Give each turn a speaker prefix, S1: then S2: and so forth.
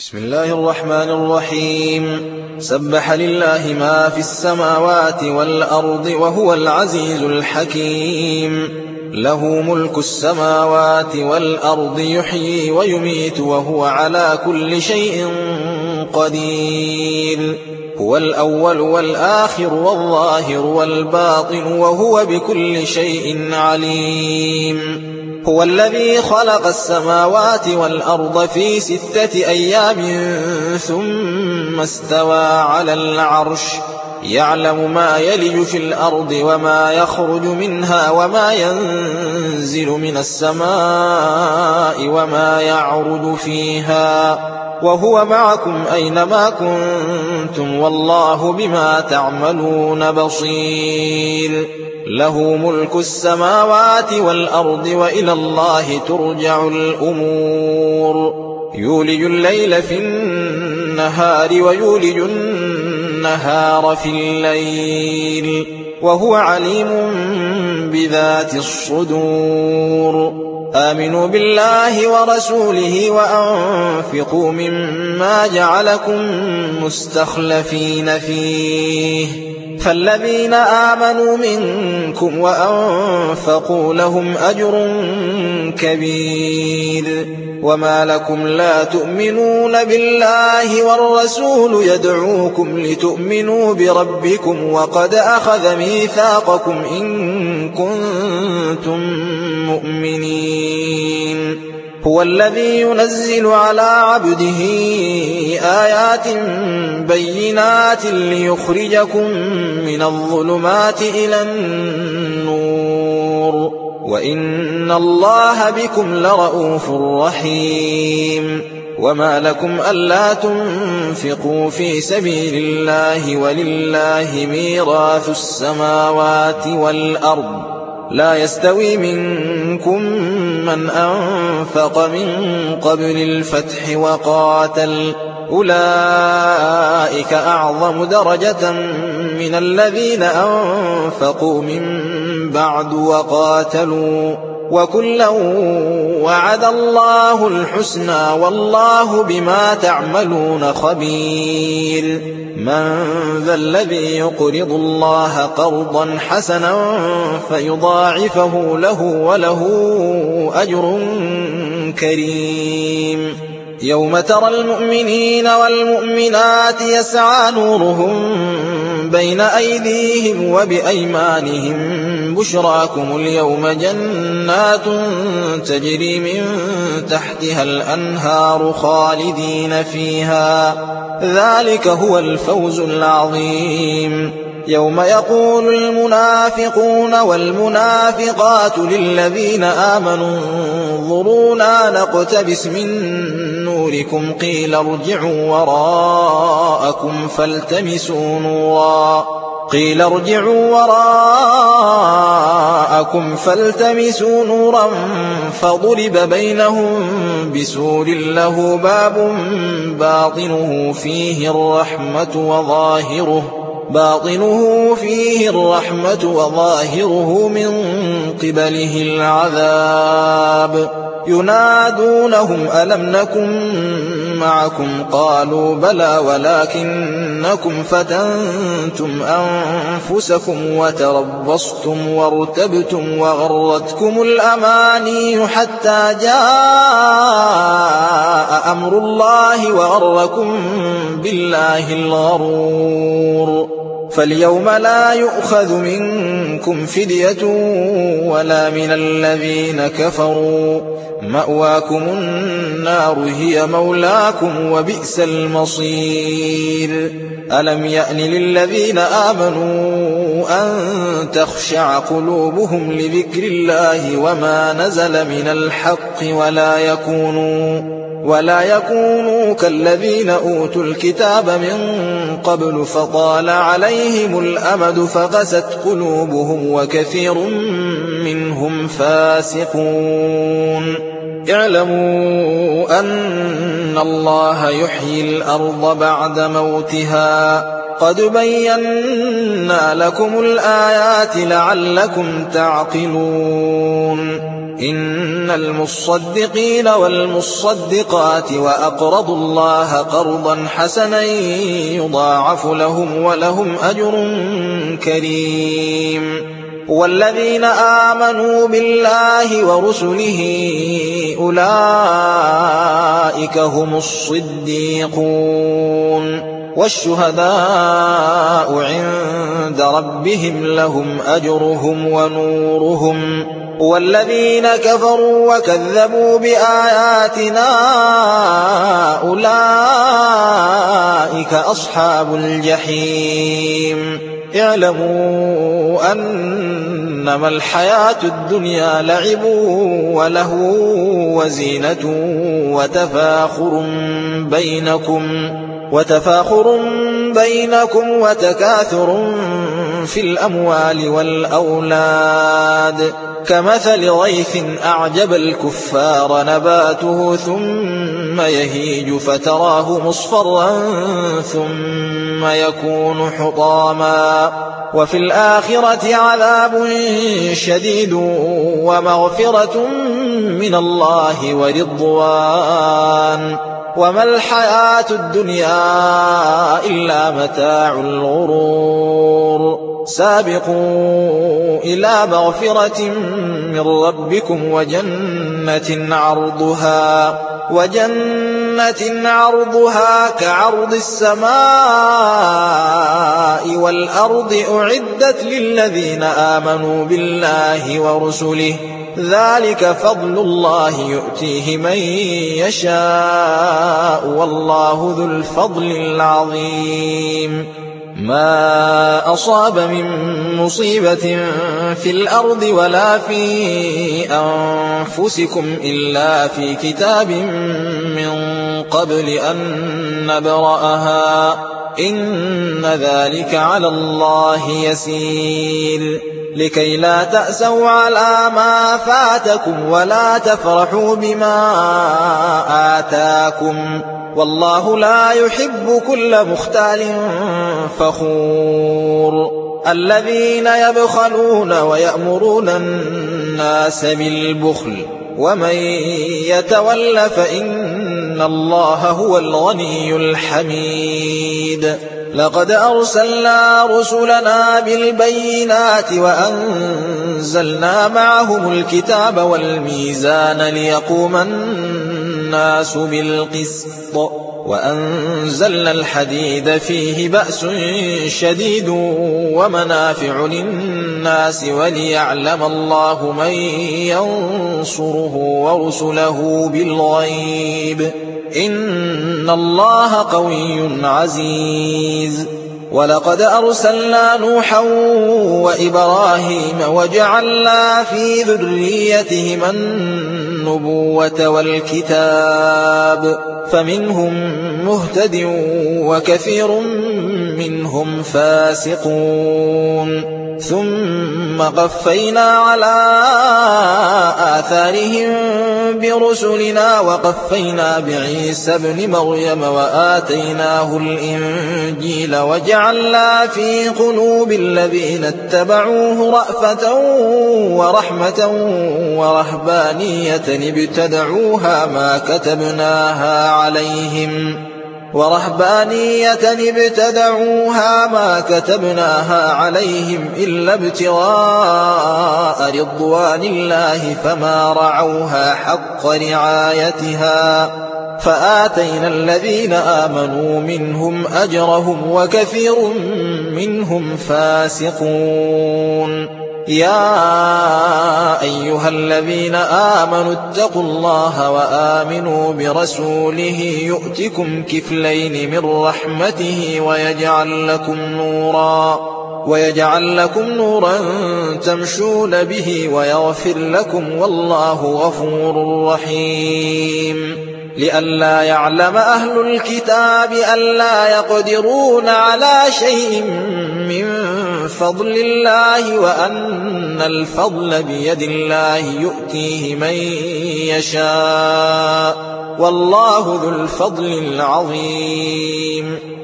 S1: بسم الله الرحمن الرحيم. سبح لله ما في السماوات والأرض وهو العزيز الحكيم. له ملك السماوات والأرض يحيي ويميت وهو على كل شيء قدير. هو الأول والآخر والظاهر والباطن وهو بكل شيء عليم. هو الذي خلق السماوات والأرض في 6 أيام ثم استوى على العرش يعلم ما يلج في الأرض وما يخرج منها وما ينزل من السماء وما يعرج فيها وهو معكم أينما كنتم والله بما تعملون بصير. له ملك السماوات والأرض وإلى الله ترجع الأمور. يولج الليل في النهار ويولج النهار في الليل وهو عليم بذات الصدور. آمنوا بالله ورسوله وأنفقوا مما جعلكم مستخلفين فيه فالذين آمنوا منكم وأنفقوا لهم أجر كبير. وما لكم لا تؤمنون بالله والرسول يدعوكم لتؤمنوا بربكم وقد أخذ ميثاقكم إن كنتم مؤمنين. هو الذي ينزل على عبده آيات بينات ليخرجكم من الظلمات إلى النور وإن الله بكم لرءوف رحيم. وما لكم ألا تنفقوا في سبيل الله ولله ميراث السماوات والأرض لا يستوي منكم من أنفق من قبل الفتح وقاتل أولئك أعظم درجة من الذين أنفقوا من بعد وقاتلوا وكلا وعد الله الحسنى والله بما تعملون خبير. من ذا الذي يقرض الله قرضا حسنا فيضاعفه له وله أجر كريم. يوم ترى المؤمنين والمؤمنات يسعى نورهم بين أيديهم وبأيمانهم بشراكم اليوم جنات تجري من تحتها الأنهار خالدين فيها ذلك هو الفوز العظيم. يوم يقول المنافقون والمنافقات للذين آمنوا انظرونا نقتبس من نوركم قيل ارجعوا وراءكم فالتمسوا نورا فضرب بينهم بسور له باب باطنه فيه الرحمة وظاهره من قبله العذاب. ينادونهم ألم نكن معكم قالوا بلى ولكنكم فتنتم أنفسكم وتربصتم وارتبتم وغرتكم الأماني حتى جاء أمر الله وغركم بالله الغرور. فاليوم لا يؤخذ منكم فدية ولا من الذين كفروا مأواكم النار هي مولاكم وبئس المصير. ألم يأن للذين آمنوا أن تخشع قلوبهم لذكر الله وما نزل من الحق ولا يكونوا كالذين أوتوا الكتاب من قبل فطال عليهم الأمد فقست قلوبهم وكثير منهم فاسقون. اعلموا أن الله يحيي الأرض بعد موتها قد بينا لكم الآيات لعلكم تعقلون. إن المصدقين والمصدقات وأقرضوا الله قرضا حسنا يضاعف لهم ولهم أجر كريم. والذين آمنوا بالله ورسله أولئك هم الصديقون والشهداء عند ربهم لهم أجرهم ونورهم. والذين كفروا وكذبوا بآياتنا أولئك أصحاب الجحيم. اعلموا أنما الحياة الدنيا لعب وله وزينة وتفاخر بينكم وتكاثر في الأموال والأولاد كمثل غيث أعجب الكفار نباته ثم يهيج فتراه مصفرا ثم يكون حطاما وفي الآخرة عذاب شديد ومغفرة من الله ورضوان وما الحياة الدنيا إلا متاع الغرور. سابقوا إلى مغفرة من ربكم وجنة عرضها كعرض السماء والأرض أعدت للذين آمنوا بالله ورسله ذلك فضل الله يؤتيه من يشاء والله ذو الفضل العظيم. ما أصاب من مصيبة في الأرض ولا في أنفسكم إلا في كتاب من قبل أن نبرأها إن ذلك على الله يسير. لكي لا تأسوا على ما فاتكم ولا تفرحوا بما آتاكم والله لا يحب كل مختال فخور. الذين يبخلون ويأمرون الناس بالبخل ومن يتول فإن الله هو الغني الحميد. لقد أرسلنا رسلنا بالبينات وأنزلنا معهم الكتاب والميزان ليقوم الناس بالقسط وأنزلنا الحديد فيه بأس شديد ومنافع للناس وليعلم الله من ينصره ورسله بالغيب إن الله قوي عزيز. ولقد أرسلنا نوحا وإبراهيم وجعلنا في ذريتهما النبوة والكتاب فمنهم مهتد وكثير منهم فاسقون. ثم قفينا على آثارهم برسلنا وقفينا بعيسى ابن مريم وآتيناه الإنجيل وجعلنا في قلوب الذين اتبعوه رأفة ورحمة ورهبانية ابتدعوها ما كتبناها عليهم إلا ابتغاء رضوان الله فما رعوها حق رعايتها فآتينا الذين آمنوا منهم أجرهم وكثير منهم فاسقون. يا أيها الذين آمنوا اتقوا الله وآمنوا برسوله يؤتكم كفلين من رحمته ويجعل لكم نورا تمشون به ويغفر لكم والله غفور رحيم. لئلا يعلم أهل الكتاب ألا يقدرون على شيء من فضل الله وأن الفضل بيد الله يؤتيه من يشاء والله ذو الفضل العظيم.